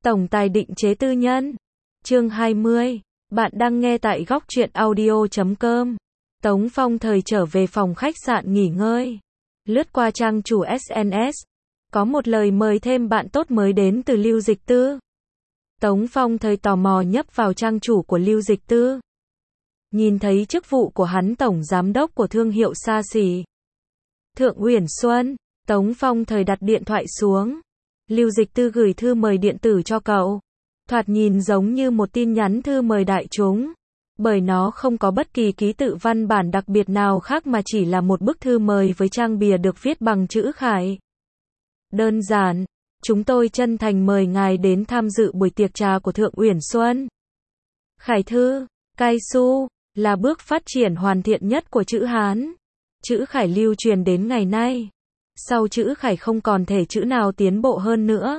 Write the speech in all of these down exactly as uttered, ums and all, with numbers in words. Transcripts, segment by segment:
Tổng tài định chế tư nhân. Chương hai mươi. Bạn đang nghe tại góc truyện audio chấm com. Tống Phong Thời trở về phòng khách sạn nghỉ ngơi. Lướt qua trang chủ ét en ét. Có một lời mời thêm bạn tốt mới đến từ Lưu Dịch Tư. Tống Phong Thời tò mò nhấp vào trang chủ của Lưu Dịch Tư. Nhìn thấy chức vụ của hắn tổng giám đốc của thương hiệu xa xỉ Thượng Uyển Xuân. Tống Phong Thời đặt điện thoại xuống. Lưu Dịch Tư gửi thư mời điện tử cho cậu. Thoạt nhìn giống như một tin nhắn thư mời đại chúng. Bởi nó không có bất kỳ ký tự văn bản đặc biệt nào khác mà chỉ là một bức thư mời với trang bìa được viết bằng chữ khải. Đơn giản, chúng tôi chân thành mời ngài đến tham dự buổi tiệc trà của Thượng Uyển Xuân. Khải thư, cai su, là bước phát triển hoàn thiện nhất của chữ Hán. Chữ khải lưu truyền đến ngày nay. Sau chữ khải không còn thể chữ nào tiến bộ hơn nữa.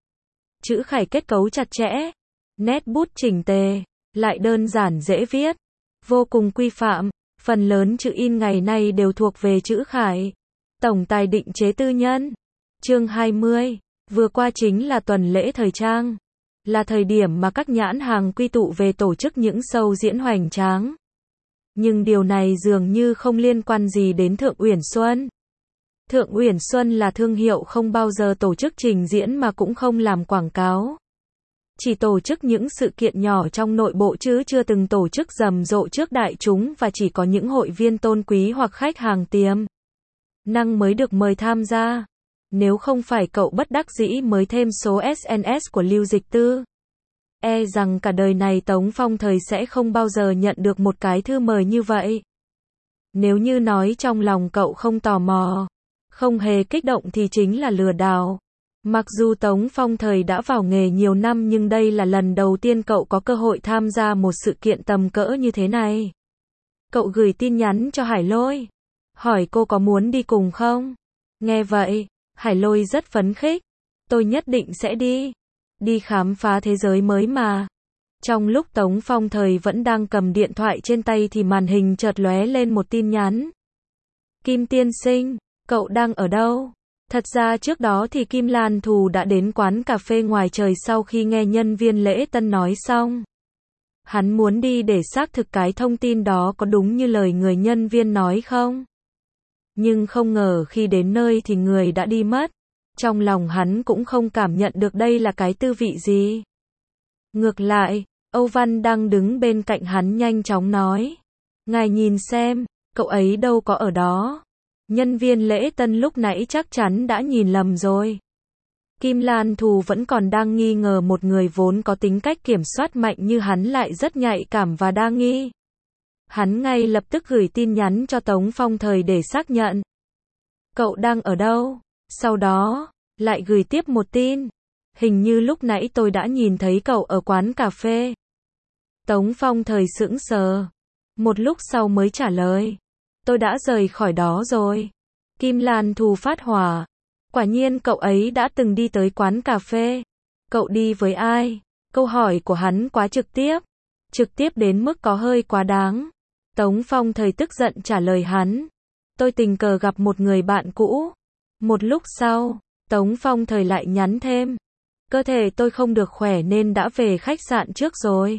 Chữ khải kết cấu chặt chẽ, nét bút chỉnh tề, lại đơn giản dễ viết, vô cùng quy phạm. Phần lớn chữ in ngày nay đều thuộc về chữ khải. Tổng tài định chế tư nhân. Chương hai mươi. Vừa qua chính là tuần lễ thời trang. Là thời điểm mà các nhãn hàng quy tụ về tổ chức những show diễn hoành tráng. Nhưng điều này dường như không liên quan gì đến Thượng Uyển Xuân. Thượng Uyển Xuân là thương hiệu không bao giờ tổ chức trình diễn mà cũng không làm quảng cáo. Chỉ tổ chức những sự kiện nhỏ trong nội bộ chứ chưa từng tổ chức rầm rộ trước đại chúng và chỉ có những hội viên tôn quý hoặc khách hàng tiềm năng mới được mời tham gia. Nếu không phải cậu bất đắc dĩ mới thêm số ét en ét của Lưu Dịch Tư, e rằng cả đời này Tống Phong Thời sẽ không bao giờ nhận được một cái thư mời như vậy. Nếu như nói trong lòng cậu không tò mò, không hề kích động thì chính là lừa đảo. Mặc dù Tống Phong Thời đã vào nghề nhiều năm nhưng đây là lần đầu tiên cậu có cơ hội tham gia một sự kiện tầm cỡ như thế này. Cậu gửi tin nhắn cho Hải Lôi, hỏi cô có muốn đi cùng không? Nghe vậy, Hải Lôi rất phấn khích. Tôi nhất định sẽ đi. Đi khám phá thế giới mới mà. Trong lúc Tống Phong Thời vẫn đang cầm điện thoại trên tay thì màn hình chợt lóe lên một tin nhắn. Kim tiên sinh, cậu đang ở đâu? Thật ra trước đó thì Kim Lan Thù đã đến quán cà phê ngoài trời sau khi nghe nhân viên lễ tân nói xong. Hắn muốn đi để xác thực cái thông tin đó có đúng như lời người nhân viên nói không? Nhưng không ngờ khi đến nơi thì người đã đi mất. Trong lòng hắn cũng không cảm nhận được đây là cái tư vị gì. Ngược lại, Âu Văn đang đứng bên cạnh hắn nhanh chóng nói. Ngài nhìn xem, cậu ấy đâu có ở đó. Nhân viên lễ tân lúc nãy chắc chắn đã nhìn lầm rồi. Kim Lan Thù vẫn còn đang nghi ngờ một người vốn có tính cách kiểm soát mạnh như hắn lại rất nhạy cảm và đa nghi. Hắn ngay lập tức gửi tin nhắn cho Tống Phong Thời để xác nhận. Cậu đang ở đâu? Sau đó, lại gửi tiếp một tin. Hình như lúc nãy tôi đã nhìn thấy cậu ở quán cà phê. Tống Phong Thời sững sờ. Một lúc sau mới trả lời. Tôi đã rời khỏi đó rồi. Kim Lan Thù phát hỏa. Quả nhiên cậu ấy đã từng đi tới quán cà phê. Cậu đi với ai? Câu hỏi của hắn quá trực tiếp. Trực tiếp đến mức có hơi quá đáng. Tống Phong Thời tức giận trả lời hắn. Tôi tình cờ gặp một người bạn cũ. Một lúc sau, Tống Phong Thời lại nhắn thêm. Cơ thể tôi không được khỏe nên đã về khách sạn trước rồi.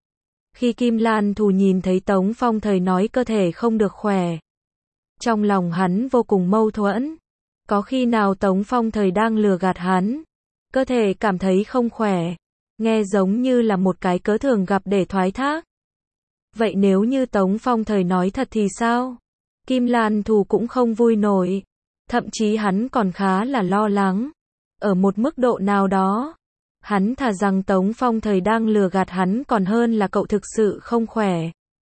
Khi Kim Lan Thù nhìn thấy Tống Phong Thời nói cơ thể không được khỏe, trong lòng hắn vô cùng mâu thuẫn. Có khi nào Tống Phong Thời đang lừa gạt hắn? Cơ thể cảm thấy không khỏe, nghe giống như là một cái cớ thường gặp để thoái thác. Vậy nếu như Tống Phong Thời nói thật thì sao? Kim Lan Thù cũng không vui nổi. Thậm chí hắn còn khá là lo lắng. Ở một mức độ nào đó, hắn thà rằng Tống Phong Thời đang lừa gạt hắn còn hơn là cậu thực sự không khỏe.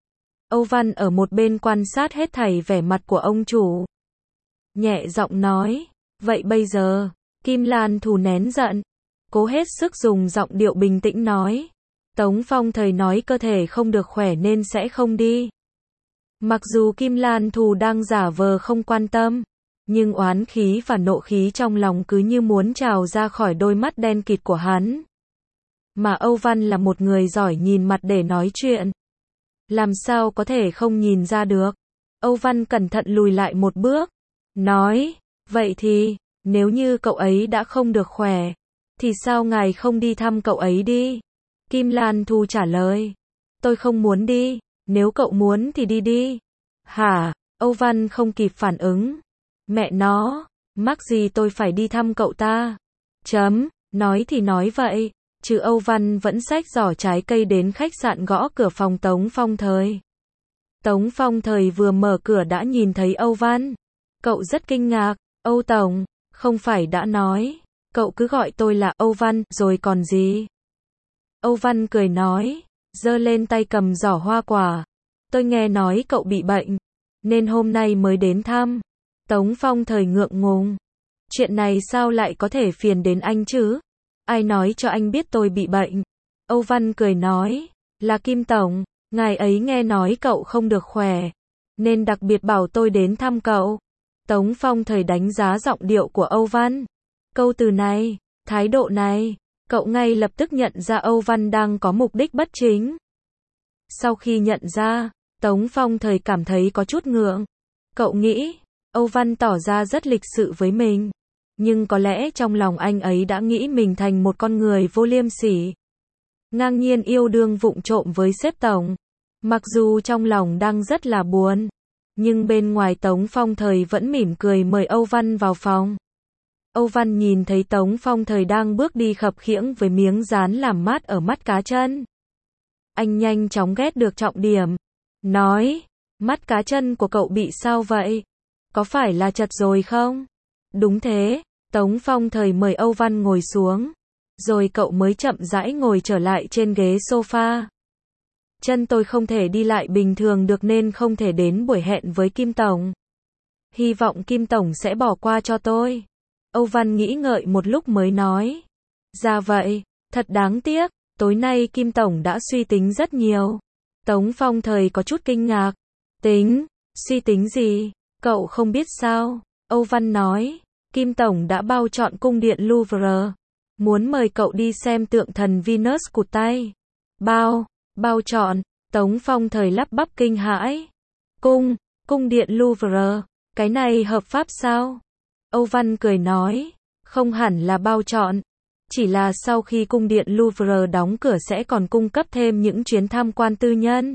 Âu Văn ở một bên quan sát hết thảy vẻ mặt của ông chủ. Nhẹ giọng nói, vậy bây giờ, Kim Lan Thù nén giận, cố hết sức dùng giọng điệu bình tĩnh nói. Tống Phong Thời nói cơ thể không được khỏe nên sẽ không đi. Mặc dù Kim Lan Thù đang giả vờ không quan tâm, nhưng oán khí và nộ khí trong lòng cứ như muốn trào ra khỏi đôi mắt đen kịt của hắn. Mà Âu Văn là một người giỏi nhìn mặt để nói chuyện. Làm sao có thể không nhìn ra được. Âu Văn cẩn thận lùi lại một bước. Nói, vậy thì, nếu như cậu ấy đã không được khỏe, Thì sao ngài không đi thăm cậu ấy đi? Kim Lan Thu trả lời. Tôi không muốn đi, nếu cậu muốn thì đi đi. Hả? Âu Văn không kịp phản ứng. Mẹ nó, mắc gì tôi phải đi thăm cậu ta? Chấm, nói thì nói vậy, chứ Âu Văn vẫn xách giỏ trái cây đến khách sạn gõ cửa phòng Tống Phong Thời. Tống Phong Thời vừa mở cửa đã nhìn thấy Âu Văn. Cậu rất kinh ngạc. Âu Tổng, không phải đã nói, cậu cứ gọi tôi là Âu Văn, rồi còn gì? Âu Văn cười nói, giơ lên tay cầm giỏ hoa quả. Tôi nghe nói cậu bị bệnh, nên hôm nay mới đến thăm. Tống Phong Thời ngượng ngùng. Chuyện này sao lại có thể phiền đến anh chứ? Ai nói cho anh biết tôi bị bệnh? Âu Văn cười nói, là Kim Tổng, ngài ấy nghe nói cậu không được khỏe, nên đặc biệt bảo tôi đến thăm cậu. Tống Phong Thời đánh giá giọng điệu của Âu Văn. Câu từ này, thái độ này, cậu ngay lập tức nhận ra Âu Văn đang có mục đích bất chính. Sau khi nhận ra, Tống Phong Thời cảm thấy có chút ngượng. Cậu nghĩ, Âu Văn tỏ ra rất lịch sự với mình, nhưng có lẽ trong lòng anh ấy đã nghĩ mình thành một con người vô liêm sỉ, ngang nhiên yêu đương vụng trộm với sếp tổng. Mặc dù trong lòng đang rất là buồn, nhưng bên ngoài Tống Phong Thời vẫn mỉm cười mời Âu Văn vào phòng. Âu Văn nhìn thấy Tống Phong Thời đang bước đi khập khiễng với miếng dán làm mát ở mắt cá chân. Anh nhanh chóng ghét được trọng điểm. Nói, mắt cá chân của cậu bị sao vậy? Có phải là chật rồi không? Đúng thế, Tống Phong Thời mời Âu Văn ngồi xuống. Rồi cậu mới chậm rãi ngồi trở lại trên ghế sofa. Chân tôi không thể đi lại bình thường được nên không thể đến buổi hẹn với Kim Tổng. Hy vọng Kim Tổng sẽ bỏ qua cho tôi. Âu Văn nghĩ ngợi một lúc mới nói. Dạ vậy, thật đáng tiếc, tối nay Kim Tổng đã suy tính rất nhiều. Tống Phong Thời có chút kinh ngạc. Tính, suy tính gì? Cậu không biết sao? Âu Văn nói, Kim Tổng đã bao chọn cung điện Louvre. Muốn mời cậu đi xem tượng thần Venus cụt tay. Bao, bao chọn, Tống Phong Thời lắp bắp kinh hãi. Cung, cung điện Louvre, cái này hợp pháp sao? Âu Văn cười nói, không hẳn là bao chọn. Chỉ là sau khi cung điện Louvre đóng cửa sẽ còn cung cấp thêm những chuyến tham quan tư nhân.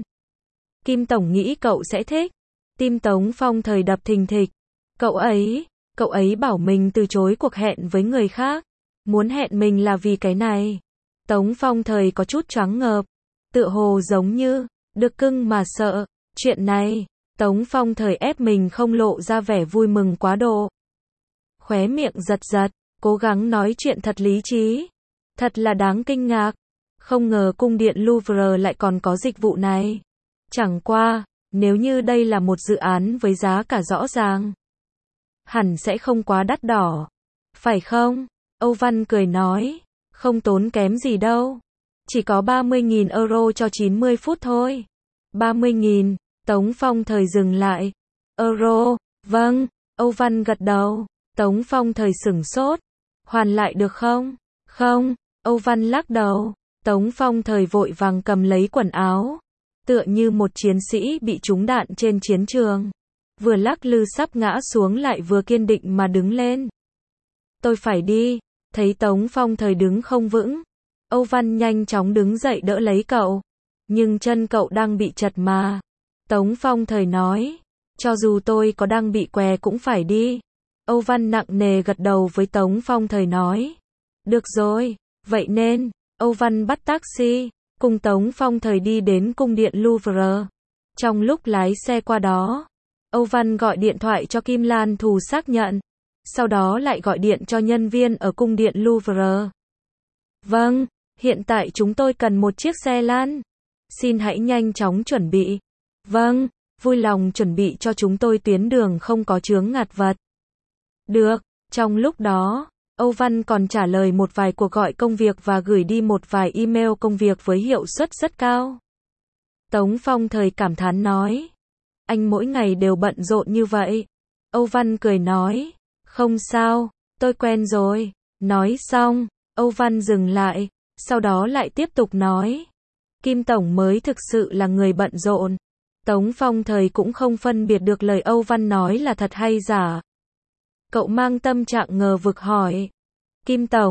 Kim Tổng nghĩ cậu sẽ thích. Tim Tống Phong Thời đập thình thịch. Cậu ấy, cậu ấy bảo mình từ chối cuộc hẹn với người khác. Muốn hẹn mình là vì cái này. Tống Phong Thời có chút choáng ngợp. Tựa hồ giống như, được cưng mà sợ. Chuyện này, Tống Phong Thời ép mình không lộ ra vẻ vui mừng quá độ. Khóe miệng giật giật, cố gắng nói chuyện thật lý trí. Thật là đáng kinh ngạc. Không ngờ cung điện Louvre lại còn có dịch vụ này. Chẳng qua, nếu như đây là một dự án với giá cả rõ ràng, hẳn sẽ không quá đắt đỏ. Phải không? Âu Văn cười nói, không tốn kém gì đâu. Chỉ có ba mươi nghìn euro cho chín mươi phút thôi. ba mươi nghìn, Tống Phong Thời dừng lại. Euro, vâng, Âu Văn gật đầu. Tống Phong Thời sửng sốt. Hoàn lại được không? Không, Âu Văn lắc đầu. Tống Phong Thời vội vàng cầm lấy quần áo. Tựa như một chiến sĩ bị trúng đạn trên chiến trường. Vừa lắc lư sắp ngã xuống lại vừa kiên định mà đứng lên. Tôi phải đi. Thấy Tống Phong Thời đứng không vững, Âu Văn nhanh chóng đứng dậy đỡ lấy cậu. Nhưng chân cậu đang bị chật mà. Tống Phong Thời nói, cho dù tôi có đang bị què cũng phải đi. Âu Văn nặng nề gật đầu với Tống Phong Thời nói. Được rồi, vậy nên, Âu Văn bắt taxi, cùng Tống Phong Thời đi đến cung điện Louvre. Trong lúc lái xe qua đó, Âu Văn gọi điện thoại cho Kim Lan Thù xác nhận. Sau đó lại gọi điện cho nhân viên ở cung điện Louvre. Vâng, hiện tại chúng tôi cần một chiếc xe lăn. Xin hãy nhanh chóng chuẩn bị. Vâng, vui lòng chuẩn bị cho chúng tôi tuyến đường không có chướng ngại vật. Được, trong lúc đó, Âu Văn còn trả lời một vài cuộc gọi công việc và gửi đi một vài email công việc với hiệu suất rất cao. Tống Phong Thời cảm thán nói. Anh mỗi ngày đều bận rộn như vậy. Âu Văn cười nói. Không sao, tôi quen rồi. Nói xong, Âu Văn dừng lại, sau đó lại tiếp tục nói. Kim Tổng mới thực sự là người bận rộn. Tống Phong Thời cũng không phân biệt được lời Âu Văn nói là thật hay giả. Cậu mang tâm trạng ngờ vực hỏi. Kim Tổng,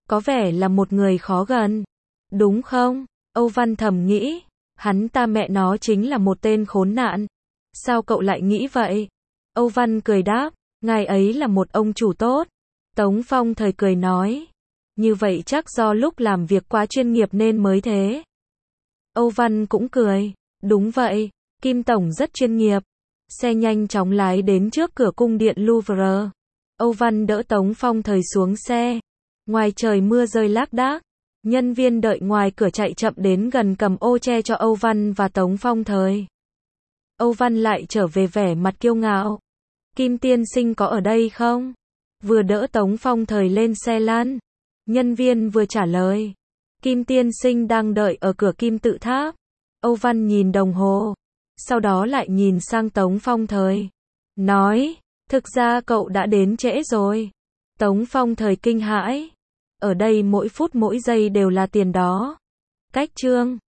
có vẻ là một người khó gần. Đúng không? Âu Văn thầm nghĩ, hắn ta mẹ nó chính là một tên khốn nạn. Sao cậu lại nghĩ vậy? Âu Văn cười đáp, ngài ấy là một ông chủ tốt. Tống Phong Thời cười nói, như vậy chắc do lúc làm việc quá chuyên nghiệp nên mới thế. Âu Văn cũng cười, đúng vậy, Kim Tổng rất chuyên nghiệp. Xe nhanh chóng lái đến trước cửa cung điện Louvre. Âu Văn đỡ Tống Phong Thời xuống xe. Ngoài trời mưa rơi lác đác. Nhân viên đợi ngoài cửa chạy chậm đến gần cầm ô che cho Âu Văn và Tống Phong Thời. Âu Văn lại trở về vẻ mặt kiêu ngạo. Kim tiên sinh có ở đây không? Vừa đỡ Tống Phong Thời lên xe lăn. Nhân viên vừa trả lời. Kim tiên sinh đang đợi ở cửa kim tự tháp. Âu Văn nhìn đồng hồ. Sau đó lại nhìn sang Tống Phong Thời. Nói, thực ra cậu đã đến trễ rồi. Tống Phong Thời kinh hãi. Ở đây mỗi phút mỗi giây đều là tiền đó. Cách chương